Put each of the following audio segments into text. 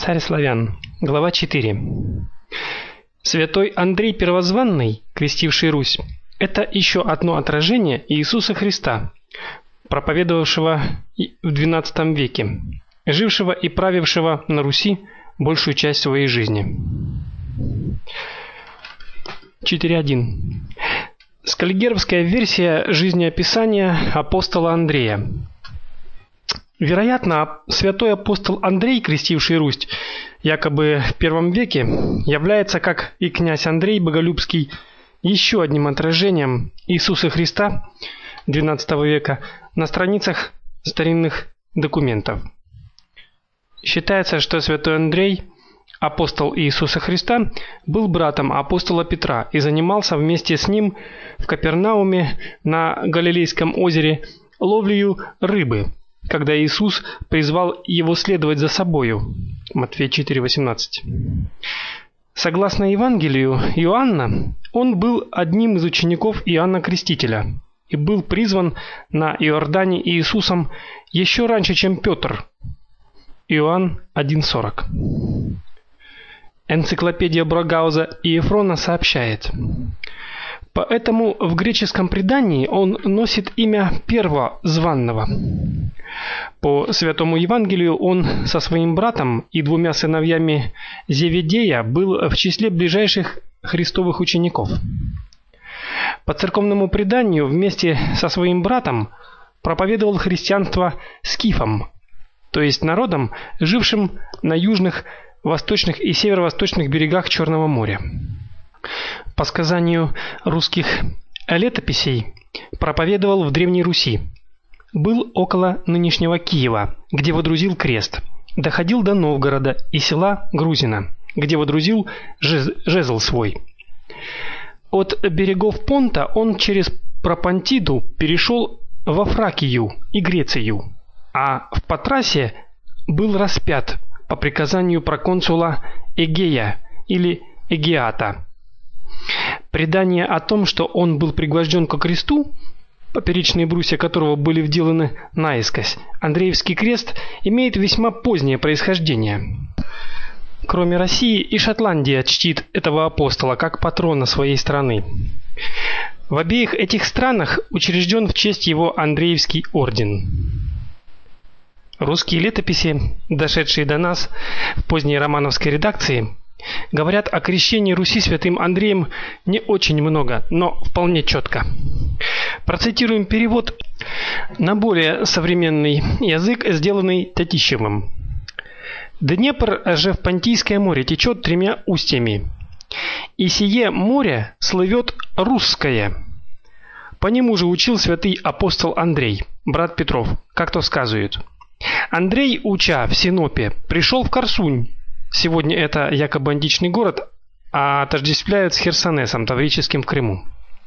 Царь славян. Глава 4. Святой Андрей Первозванный, крестивший Русь, это еще одно отражение Иисуса Христа, проповедовавшего в XII веке, жившего и правившего на Руси большую часть своей жизни. 4.1. Скальгеровская версия жизнеописания апостола Андрея. Вероятно, святой апостол Андрей, крестивший Русь, якобы в I веке, является, как и князь Андрей Боголюбский, еще одним отражением Иисуса Христа XII века на страницах старинных документов. Считается, что святой Андрей, апостол Иисуса Христа, был братом апостола Петра и занимался вместе с ним в Капернауме на Галилейском озере ловлею рыбы, когда Иисус призвал его следовать за собою. Матфея 4:18. Согласно Евангелию Иоанна, он был одним из учеников Иоанна Крестителя и был призван на Иордане Иисусом еще раньше, чем Петр. Иоанн 1:40. Энциклопедия Брогауза и Ефрона сообщает: поэтому в греческом предании он носит имя Первозванного. По Святому Евангелию он со своим братом и двумя сыновьями Зеведея был в числе ближайших Христовых учеников. По церковному преданию вместе со своим братом проповедовал христианство скифам, то есть народам, жившим на южных, восточных и северо-восточных берегах Черного моря. По сказанию русских летописей, проповедовал в Древней Руси. Был около нынешнего Киева, где водрузил крест. Доходил до Новгорода и села Грузина, где водрузил жезл свой. От берегов Понта он через Пропонтиду перешел во Фракию и Грецию, а в Патрасе был распят по приказанию проконсула Эгея или Эгеата. Предание о том, что он был пригвожден ко кресту, поперечные брусья которого были вделаны наискось, Андреевский крест, имеет весьма позднее происхождение. Кроме России, и Шотландия чтит этого апостола как патрона своей страны. В обеих этих странах учрежден в честь его Андреевский орден. Русские летописи, дошедшие до нас в поздней романовской редакции, говорят о крещении Руси святым Андреем не очень много, но вполне четко. Процитируем перевод на более современный язык, сделанный Татищевым. Днепр же в Понтийское море течет 3 устьями, и сие море слывет русское. По нему же учил святый апостол Андрей, брат Петров, как то сказывают. Андрей, уча в Синопе, пришел в Корсунь. Сегодня это якобы античный город, а отождествляют с Херсонесом, таврическим в Крыму.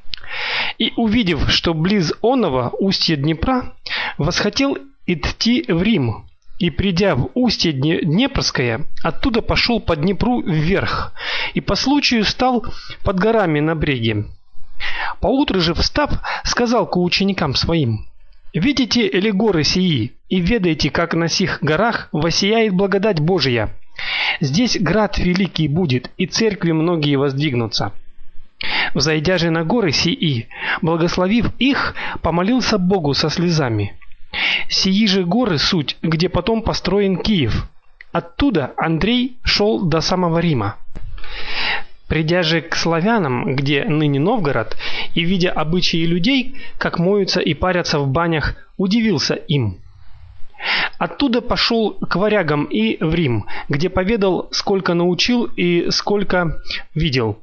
И увидев, что близ оного устья Днепра, восхотел идти в Рим, и придя в устье Днепрское, оттуда пошел по Днепру вверх, и по случаю стал под горами на бреге. Поутру же встав, сказал к ученикам своим: видите ли горы сии, и ведайте, как на сих горах воссияет благодать Божия. Здесь град великий будет, и церкви многие воздвигнутся. Взойдя же на горы сии, благословив их, помолился Богу со слезами. Сии же горы суть, где потом построен Киев. Оттуда Андрей шел до самого Рима. Придя же к славянам, где ныне Новгород, и видя обычаи людей, как моются и парятся в банях, удивился им. Оттуда пошел к варягам и в Рим, где поведал, сколько научил и сколько видел.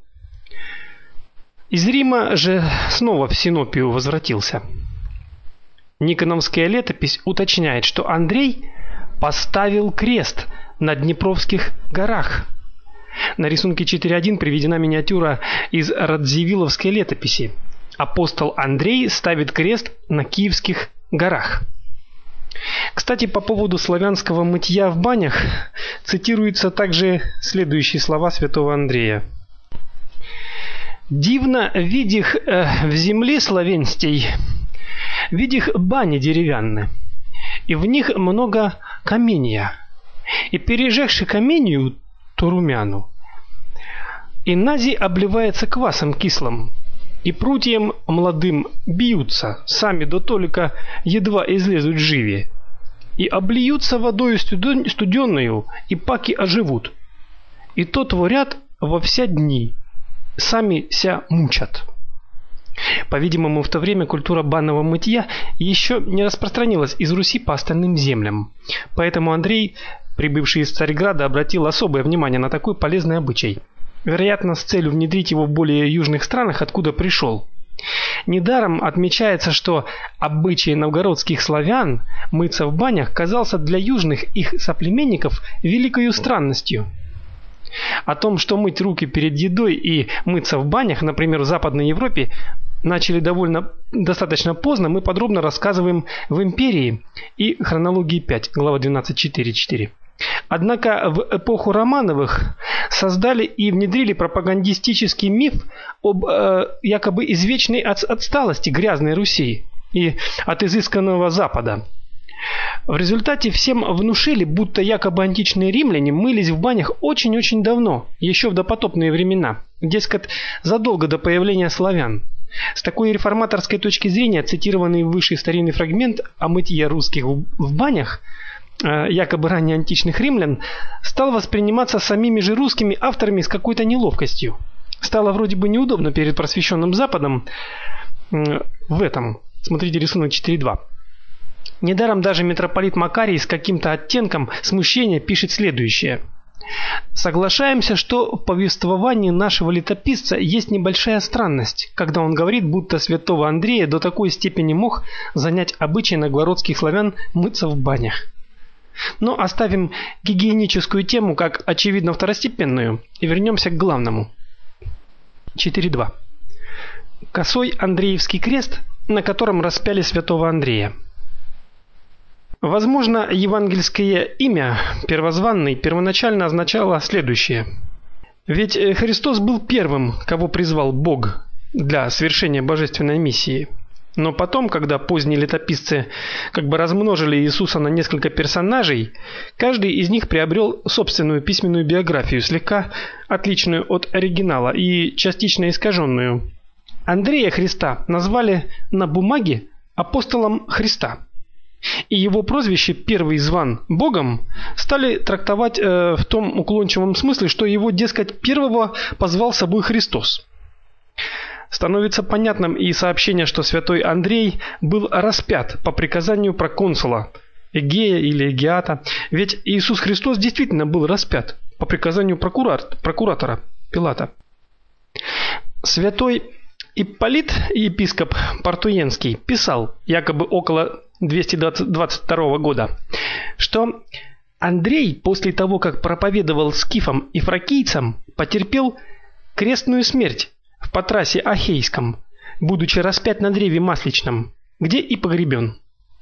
Из Рима же снова в Синопию возвратился. Никоновская летопись уточняет, что Андрей поставил крест на Днепровских горах. На рисунке 4.1 приведена миниатюра из Радзивилловской летописи. Апостол Андрей ставит крест на Киевских горах. Кстати, по поводу славянского мытья в банях цитируются также следующие слова святого Андрея. «Дивно видих в земле славянстей, видих бани деревянные, и в них много каменья, И пережегши каменью, то румяну, Инази обливается квасом кислым, и прутьем молодым бьются, сами до толика едва излезут живи, и облиются водою студенную, и паки оживут, и то творят во вся дни, сами ся мучат. По-видимому, в то время культура банного мытья еще не распространилась из Руси по остальным землям. Поэтому Андрей, прибывший из Царьграда, обратил особое внимание на такой полезный обычай. Вероятно, с целью внедрить его в более южных странах, откуда пришел. Недаром отмечается, что обычай новгородских славян мыться в банях казался для южных их соплеменников великою странностью. О том, что мыть руки перед едой и мыться в банях, например, в Западной Европе, начали достаточно поздно, мы подробно рассказываем в «Империи» и «Хронологии 5», глава 12.4.4. Однако в эпоху Романовых создали и внедрили пропагандистический миф об якобы извечной отсталости грязной Руси и от изысканного Запада. В результате всем внушили, будто якобы античные римляне мылись в банях очень-очень давно, еще в допотопные времена, дескать, задолго до появления славян. С такой реформаторской точки зрения цитированный выше старинный фрагмент о мытье русских в банях якобы ранее античных римлян стал восприниматься самими же русскими авторами с какой-то неловкостью. Стало вроде бы неудобно перед просвещенным Западом в этом. Смотрите рисунок 4.2. Недаром даже митрополит Макарий с каким-то оттенком смущения пишет следующее: «Соглашаемся, что в повествовании нашего летописца есть небольшая странность, когда он говорит, будто святого Андрея до такой степени мог занять обычай новгородских славян мыться в банях». Но оставим гигиеническую тему как очевидно второстепенную и вернемся к главному. 4.2. Косой Андреевский крест, на котором распяли святого Андрея. Возможно, евангельское имя первозванный первоначально означало следующее: ведь Христос был первым, кого призвал Бог для совершения божественной миссии. Но потом, когда поздние летописцы как бы размножили Иисуса на несколько персонажей, каждый из них приобрел собственную письменную биографию, слегка отличную от оригинала и частично искаженную. Андрея Христа назвали на бумаге апостолом Христа. И его прозвище «Первый зван Богом» стали трактовать в том уклончивом смысле, что его, дескать, первого позвал с собой Христос. Становится понятным и сообщение, что святой Андрей был распят по приказанию проконсула Эгея или Эгеата, ведь Иисус Христос действительно был распят по приказанию прокуратора Пилата. Святой Ипполит, епископ Портуенский, писал, якобы около 222 года, что Андрей после того, как проповедовал скифам и фракийцам, потерпел крестную смерть в Патрасе Ахейском, будучи распят на древе масличном, где и погребен.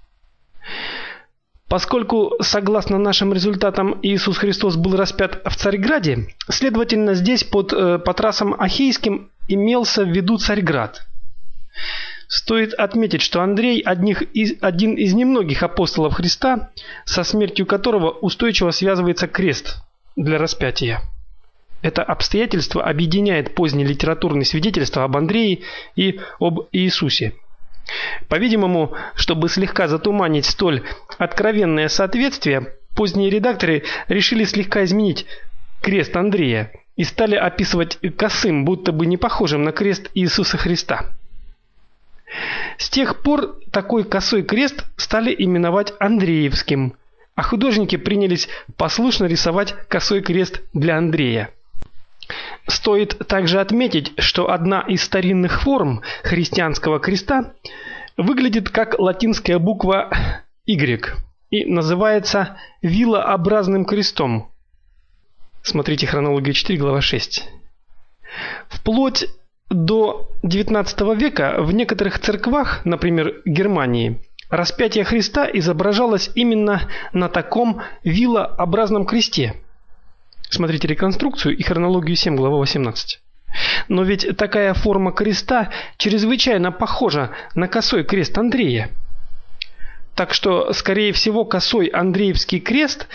Поскольку, согласно нашим результатам, Иисус Христос был распят в Царьграде, следовательно, здесь под Патрасом Ахейским имелся в виду Царьград. Стоит отметить, что Андрей один из немногих апостолов Христа, со смертью которого устойчиво связывается крест для распятия. Это обстоятельство объединяет поздние литературные свидетельства об Андрее и об Иисусе. По-видимому, чтобы слегка затуманить столь откровенное соответствие, поздние редакторы решили слегка изменить крест Андрея и стали описывать косым, будто бы не похожим на крест Иисуса Христа. С тех пор такой косой крест стали именовать Андреевским, а художники принялись послушно рисовать косой крест для Андрея. Стоит также отметить, что одна из старинных форм христианского креста выглядит как латинская буква Y и называется вилообразным крестом. Смотрите Хронологию 4, глава 6. Вплоть до XIX века в некоторых церквах, например, Германии, распятие Христа изображалось именно на таком вилообразном кресте. Смотрите реконструкцию и Хронологию 7, глава 18. Но ведь такая форма креста чрезвычайно похожа на косой крест Андрея. Так что, скорее всего, косой Андреевский крест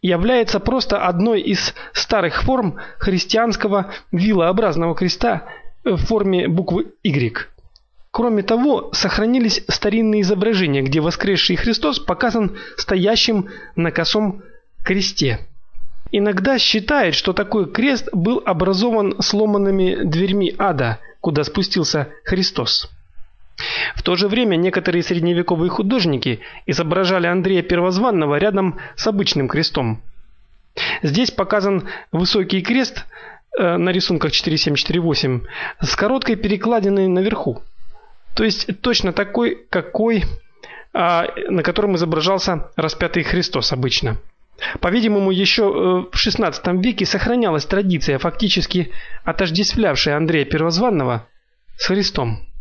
является просто одной из старых форм христианского вилообразного креста в форме буквы Y. Кроме того, сохранились старинные изображения, где воскресший Христос показан стоящим на косом кресте. Иногда считают, что такой крест был образован сломанными дверьми ада, куда спустился Христос. В то же время некоторые средневековые художники изображали Андрея Первозванного рядом с обычным крестом. Здесь показан высокий крест на рисунках 4748 с короткой перекладиной наверху. То есть точно такой, на котором изображался распятый Христос обычно. По-видимому, еще в XVI веке сохранялась традиция, фактически отождествлявшая Андрея Первозванного с Христом.